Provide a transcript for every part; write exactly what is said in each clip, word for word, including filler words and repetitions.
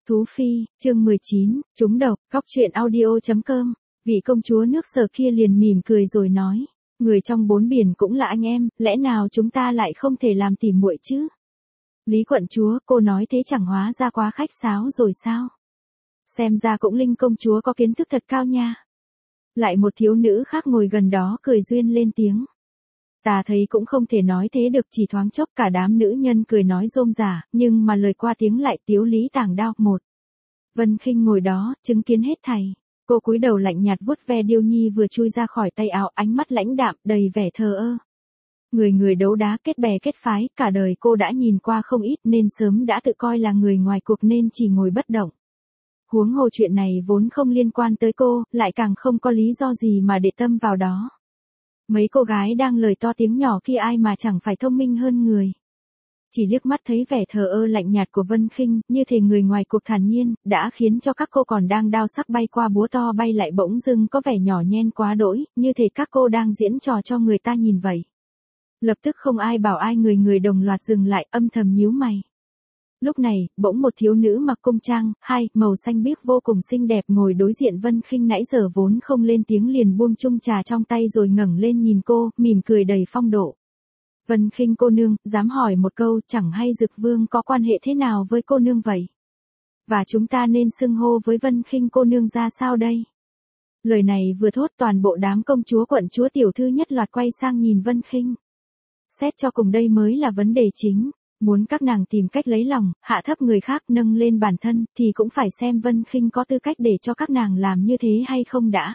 Thú Phi, chương mười chín, trúng độc, góc truyện audio.com, vị công chúa nước Sở kia liền mỉm cười rồi nói, người trong bốn biển cũng là anh em, lẽ nào chúng ta lại không thể làm tỉ muội chứ? Lý quận chúa, cô nói thế chẳng hóa ra quá khách sáo rồi sao? Xem ra cũng Linh công chúa có kiến thức thật cao nha. Lại một thiếu nữ khác ngồi gần đó cười duyên lên tiếng. Ta thấy cũng không thể nói thế được, chỉ thoáng chốc cả đám nữ nhân cười nói rôm rả, nhưng mà lời qua tiếng lại tiếu lý tàng đao một. Vân Khinh ngồi đó, chứng kiến hết thảy. Cô cúi đầu lạnh nhạt vuốt ve điêu nhi vừa chui ra khỏi tay áo, ánh mắt lãnh đạm, đầy vẻ thờ ơ. Người người đấu đá kết bè kết phái, cả đời cô đã nhìn qua không ít nên sớm đã tự coi là người ngoài cuộc nên chỉ ngồi bất động. Huống hồ chuyện này vốn không liên quan tới cô, lại càng không có lý do gì mà để tâm vào đó. Mấy cô gái đang lời to tiếng nhỏ kia ai mà chẳng phải thông minh hơn người. Chỉ liếc mắt thấy vẻ thờ ơ lạnh nhạt của Vân Khinh, như thể người ngoài cuộc thản nhiên, đã khiến cho các cô còn đang đao sắc bay qua búa to bay lại bỗng dưng có vẻ nhỏ nhen quá đỗi, như thể các cô đang diễn trò cho người ta nhìn vậy. Lập tức không ai bảo ai, người người đồng loạt dừng lại, âm thầm nhíu mày. Lúc này, bỗng một thiếu nữ mặc cung trang, hai, màu xanh biếc vô cùng xinh đẹp ngồi đối diện Vân Khinh, nãy giờ vốn không lên tiếng liền buông chung trà trong tay rồi ngẩng lên nhìn cô, mỉm cười đầy phong độ. Vân Khinh cô nương, dám hỏi một câu, chẳng hay Dực Vương có quan hệ thế nào với cô nương vậy? Và chúng ta nên xưng hô với Vân Khinh cô nương ra sao đây? Lời này vừa thốt toàn bộ đám công chúa quận chúa tiểu thư nhất loạt quay sang nhìn Vân Khinh. Xét cho cùng đây mới là vấn đề chính. Muốn các nàng tìm cách lấy lòng, hạ thấp người khác, nâng lên bản thân, thì cũng phải xem Vân Khinh có tư cách để cho các nàng làm như thế hay không đã.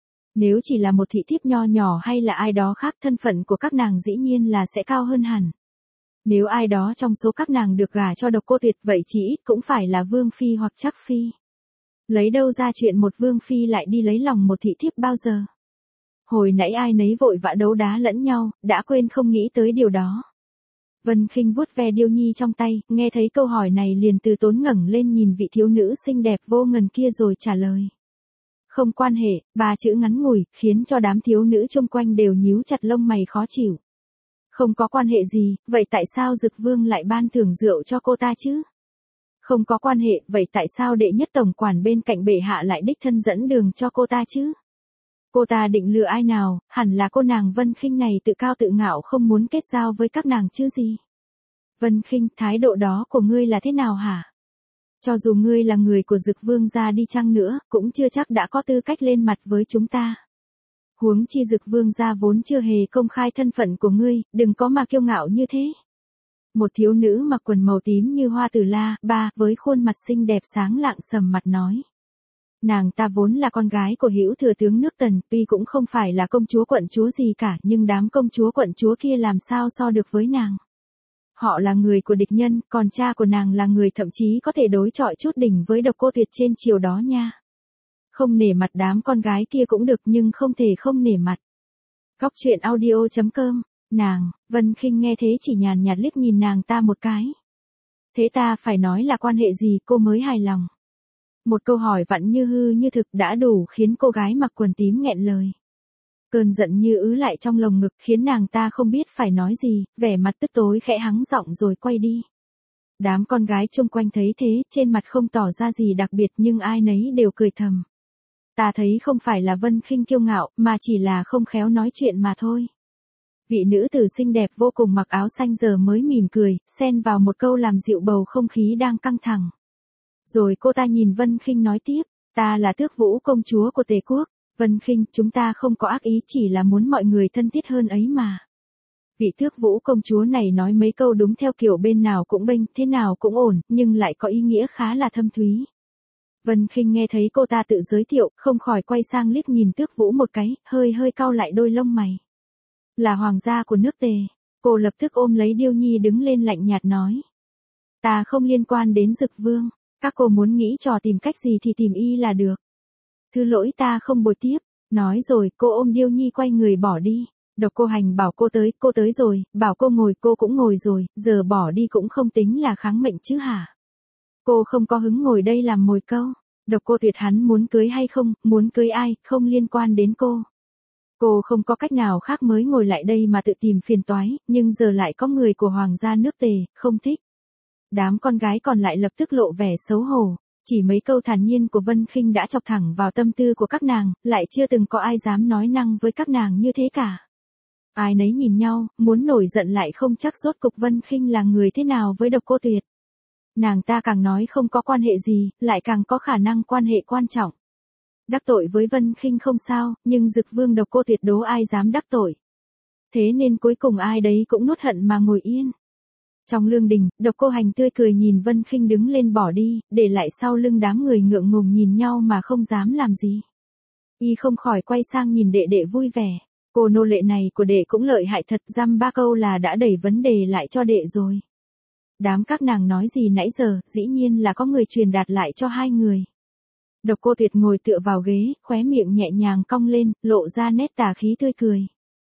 Nếu chỉ là một thị thiếp nho nhỏ hay là ai đó khác, thân phận của các nàng dĩ nhiên là sẽ cao hơn hẳn. Nếu ai đó trong số các nàng được gả cho Độc Cô Tuyệt vậy chỉ ít cũng phải là vương phi hoặc trắc phi. Lấy đâu ra chuyện một vương phi lại đi lấy lòng một thị thiếp bao giờ? Hồi nãy ai nấy vội vã đấu đá lẫn nhau, đã quên không nghĩ tới điều đó. Vân Khinh vuốt ve điêu nhi trong tay, nghe thấy câu hỏi này liền từ tốn ngẩng lên nhìn vị thiếu nữ xinh đẹp vô ngần kia rồi trả lời. Không quan hệ, ba chữ ngắn ngủi, khiến cho đám thiếu nữ xung quanh đều nhíu chặt lông mày khó chịu. Không có quan hệ gì, vậy tại sao Dực Vương lại ban thưởng rượu cho cô ta chứ? Không có quan hệ, vậy tại sao đệ nhất tổng quản bên cạnh bệ hạ lại đích thân dẫn đường cho cô ta chứ? Cô ta định lừa ai nào, hẳn là cô nàng Vân Khinh này tự cao tự ngạo không muốn kết giao với các nàng chứ gì. Vân Khinh, thái độ đó của ngươi là thế nào hả? Cho dù ngươi là người của Dực Vương gia đi chăng nữa, cũng chưa chắc đã có tư cách lên mặt với chúng ta. Huống chi Dực Vương gia vốn chưa hề công khai thân phận của ngươi, đừng có mà kiêu ngạo như thế. Một thiếu nữ mặc quần màu tím như hoa tử la, ba, với khuôn mặt xinh đẹp sáng lạng sầm mặt nói. Nàng ta vốn là con gái của hữu thừa tướng nước Tần, tuy cũng không phải là công chúa quận chúa gì cả, nhưng đám công chúa quận chúa kia làm sao so được với nàng. Họ là người của địch nhân, còn cha của nàng là người thậm chí có thể đối chọi chút đỉnh với Độc Cô Tuyệt trên triều đó nha. Không nể mặt đám con gái kia cũng được nhưng không thể không nể mặt. Góc truyện audio.com, nàng, Vân Khinh nghe thế chỉ nhàn nhạt liếc nhìn nàng ta một cái. Thế ta phải nói là quan hệ gì cô mới hài lòng? Một câu hỏi vặn như hư như thực đã đủ khiến cô gái mặc quần tím nghẹn lời. Cơn giận như ứ lại trong lồng ngực khiến nàng ta không biết phải nói gì, vẻ mặt tức tối khẽ hắng giọng rồi quay đi. Đám con gái xung quanh thấy thế, trên mặt không tỏ ra gì đặc biệt nhưng ai nấy đều cười thầm. Ta thấy không phải là Vân Khinh kiêu ngạo, mà chỉ là không khéo nói chuyện mà thôi. Vị nữ tử xinh đẹp vô cùng mặc áo xanh giờ mới mỉm cười, xen vào một câu làm dịu bầu không khí đang căng thẳng. Rồi cô ta nhìn Vân Khinh nói tiếp, ta là Tước Vũ công chúa của Tề quốc, Vân Khinh, chúng ta không có ác ý, chỉ là muốn mọi người thân thiết hơn ấy mà. Vị Tước Vũ công chúa này nói mấy câu đúng theo kiểu bên nào cũng bênh, thế nào cũng ổn, nhưng lại có ý nghĩa khá là thâm thúy. Vân Khinh nghe thấy cô ta tự giới thiệu, không khỏi quay sang liếc nhìn Tước Vũ một cái, hơi hơi cau lại đôi lông mày. Là hoàng gia của nước Tề, cô lập tức ôm lấy điêu nhi đứng lên lạnh nhạt nói. Ta không liên quan đến Dực Vương. Các cô muốn nghĩ trò tìm cách gì thì tìm y là được. Thứ lỗi ta không bồi tiếp. Nói rồi cô ôm điêu nhi quay người bỏ đi. Độc Cô Hành bảo cô tới, cô tới rồi, bảo cô ngồi cô cũng ngồi rồi, giờ bỏ đi cũng không tính là kháng mệnh chứ hả? Cô không có hứng ngồi đây làm mồi câu. Độc Cô Tuyệt hắn muốn cưới hay không, muốn cưới ai, không liên quan đến cô. Cô không có cách nào khác mới ngồi lại đây mà tự tìm phiền toái, nhưng giờ lại có người của hoàng gia nước Tề, không thích. Đám con gái còn lại lập tức lộ vẻ xấu hổ, Chỉ mấy câu thản nhiên của Vân Khinh đã chọc thẳng vào tâm tư của các nàng, lại chưa từng có ai dám nói năng với các nàng như thế cả. Ai nấy nhìn nhau, muốn nổi giận lại không chắc rốt cục Vân Khinh là người thế nào với Độc Cô Tuyệt. Nàng ta càng nói không có quan hệ gì, lại càng có khả năng quan hệ quan trọng. Đắc tội với Vân Khinh không sao, nhưng Dực Vương Độc Cô Tuyệt đố ai dám đắc tội. Thế nên cuối cùng ai đấy cũng nuốt hận mà ngồi yên. Trong lương đình, Độc Cô Hành tươi cười nhìn Vân Khinh đứng lên bỏ đi, để lại sau lưng đám người ngượng ngùng nhìn nhau mà không dám làm gì. Y không khỏi quay sang nhìn đệ đệ vui vẻ. Cô nô lệ này của đệ cũng lợi hại thật, dăm ba câu là đã đẩy vấn đề lại cho đệ rồi. Đám các nàng nói gì nãy giờ, dĩ nhiên là có người truyền đạt lại cho hai người. Độc Cô Tuyệt ngồi tựa vào ghế, khóe miệng nhẹ nhàng cong lên, lộ ra nét tà khí tươi cười.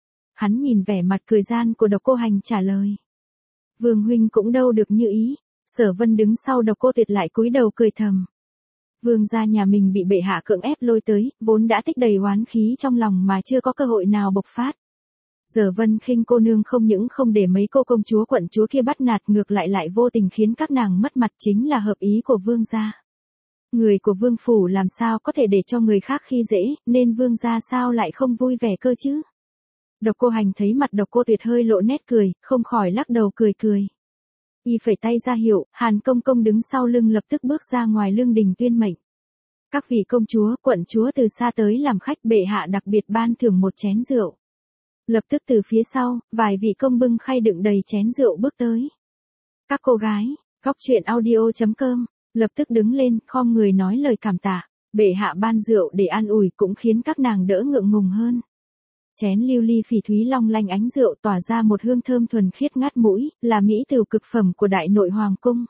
Hắn nhìn vẻ mặt cười gian của Độc Cô Hành trả lời. Vương huynh cũng đâu được như ý. Sở Vân đứng sau Độc Cô Tuyệt lại cúi đầu cười thầm. Vương gia nhà mình bị bệ hạ cưỡng ép lôi tới, vốn đã tích đầy oán khí trong lòng mà chưa có cơ hội nào bộc phát. Giờ Vân Khinh cô nương không những không để mấy cô công chúa quận chúa kia bắt nạt, ngược lại lại vô tình khiến các nàng mất mặt, chính là hợp ý của vương gia. Người của vương phủ làm sao có thể để cho người khác khi dễ, nên vương gia sao lại không vui vẻ cơ chứ? Độc Cô Hành thấy mặt Độc Cô Tuyệt hơi lộ nét cười, không khỏi lắc đầu cười cười. Y phẩy tay ra hiệu, Hàn Công Công đứng sau lưng lập tức bước ra ngoài lương đình tuyên mệnh. Các vị công chúa, quận chúa từ xa tới làm khách, bệ hạ đặc biệt ban thưởng một chén rượu. Lập tức từ phía sau, vài vị công bưng khay đựng đầy chén rượu bước tới. Các cô gái, góc truyện audio chấm com, lập tức đứng lên, khom người nói lời cảm tạ. Bệ hạ ban rượu để an ủi cũng khiến các nàng đỡ ngượng ngùng hơn. Chén lưu ly phỉ thúy long lanh ánh rượu tỏa ra một hương thơm thuần khiết ngát mũi, là mỹ tửu cực phẩm của đại nội hoàng cung.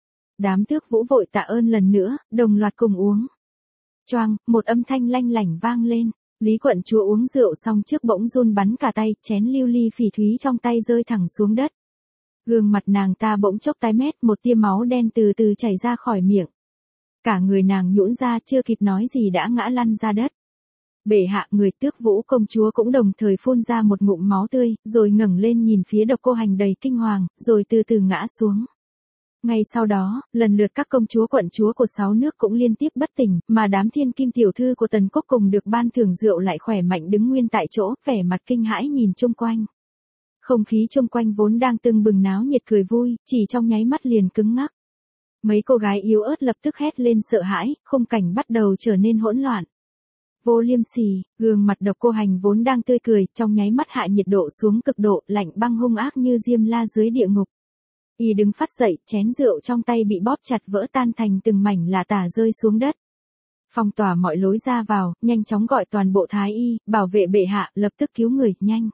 Đám tước vũ vội tạ ơn lần nữa, đồng loạt cùng uống. Choang, một âm thanh lanh lảnh vang lên. Lý quận chúa uống rượu xong trước bỗng run bắn cả tay, chén lưu ly phỉ thúy trong tay rơi thẳng xuống đất. Gương mặt nàng ta bỗng chốc tái mét, một tia máu đen từ từ chảy ra khỏi miệng. Cả người nàng nhũn ra, chưa kịp nói gì đã ngã lăn ra đất. Bệ hạ, người tước vũ công chúa cũng đồng thời phun ra một ngụm máu tươi, rồi ngẩng lên nhìn phía Độc Cô Hành đầy kinh hoàng, rồi từ từ ngã xuống. Ngay sau đó, lần lượt các công chúa quận chúa của sáu nước cũng liên tiếp bất tỉnh, mà đám thiên kim tiểu thư của Tần Quốc cùng được ban thưởng rượu lại khỏe mạnh đứng nguyên tại chỗ, vẻ mặt kinh hãi nhìn chung quanh. Không khí chung quanh vốn đang tưng bừng náo nhiệt cười vui, chỉ trong nháy mắt liền cứng ngắc. Mấy cô gái yếu ớt lập tức hét lên sợ hãi, khung cảnh bắt đầu trở nên hỗn loạn. Vô Liêm Sỉ, gương mặt Độc Cô Hành vốn đang tươi cười, trong nháy mắt hạ nhiệt độ xuống cực độ, lạnh băng hung ác như diêm la dưới địa ngục. Y đứng phát dậy, chén rượu trong tay bị bóp chặt vỡ tan thành từng mảnh là tả rơi xuống đất. Phong tỏa mọi lối ra vào, nhanh chóng gọi toàn bộ thái y, bảo vệ bệ hạ, lập tức cứu người, nhanh.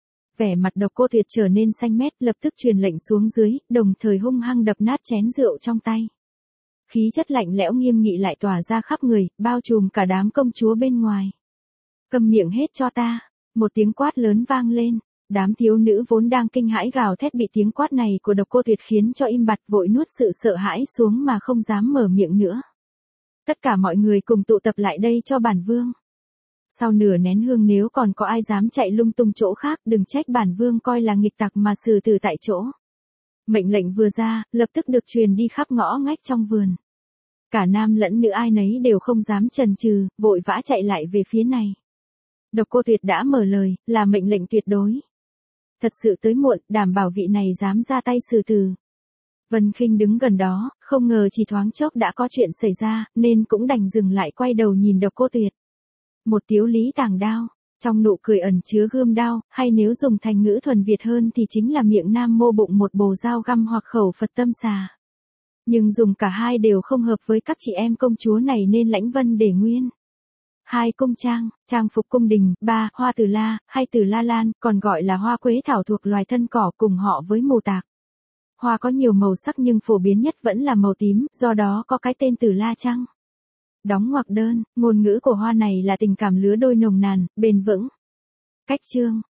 Vẻ mặt Độc Cô Tuyệt trở nên xanh mét, lập tức truyền lệnh xuống dưới, đồng thời hung hăng đập nát chén rượu trong tay. Khí chất lạnh lẽo nghiêm nghị lại tỏa ra khắp người, bao trùm cả đám công chúa bên ngoài. Câm miệng hết cho ta, một tiếng quát lớn vang lên. Đám thiếu nữ vốn đang kinh hãi gào thét bị tiếng quát này của Độc Cô Tuyệt khiến cho im bặt, vội nuốt sự sợ hãi xuống mà không dám mở miệng nữa. Tất cả mọi người cùng tụ tập lại đây cho bản vương. Sau nửa nén hương nếu còn có ai dám chạy lung tung chỗ khác, đừng trách bản vương coi là nghịch tặc mà xử tử tại chỗ. Mệnh lệnh vừa ra, lập tức được truyền đi khắp ngõ ngách trong vườn. Cả nam lẫn nữ ai nấy đều không dám chần chừ, vội vã chạy lại về phía này. Độc Cô Tuyệt đã mở lời, là mệnh lệnh tuyệt đối. Thật sự tới muộn, đảm bảo vị này dám ra tay xử tử. Vân Khinh đứng gần đó, không ngờ chỉ thoáng chốc đã có chuyện xảy ra, nên cũng đành dừng lại quay đầu nhìn Độc Cô Tuyệt. Một tiếu lý tàng đao, trong nụ cười ẩn chứa gươm đao, hay nếu dùng thành ngữ thuần Việt hơn thì chính là miệng nam mô bụng một bồ dao găm hoặc khẩu Phật tâm xà. Nhưng dùng cả hai đều không hợp với các chị em công chúa này nên Lãnh Vân để nguyên. Hai cung trang, trang phục cung đình, ba, hoa tử la, hay tử la lan, còn gọi là hoa quế thảo thuộc loài thân cỏ cùng họ với mù tạc. Hoa có nhiều màu sắc nhưng phổ biến nhất vẫn là màu tím, do đó có cái tên tử la trăng. Đóng ngoặc đơn, ngôn ngữ của hoa này là tình cảm lứa đôi nồng nàn, bền vững. Cách chương,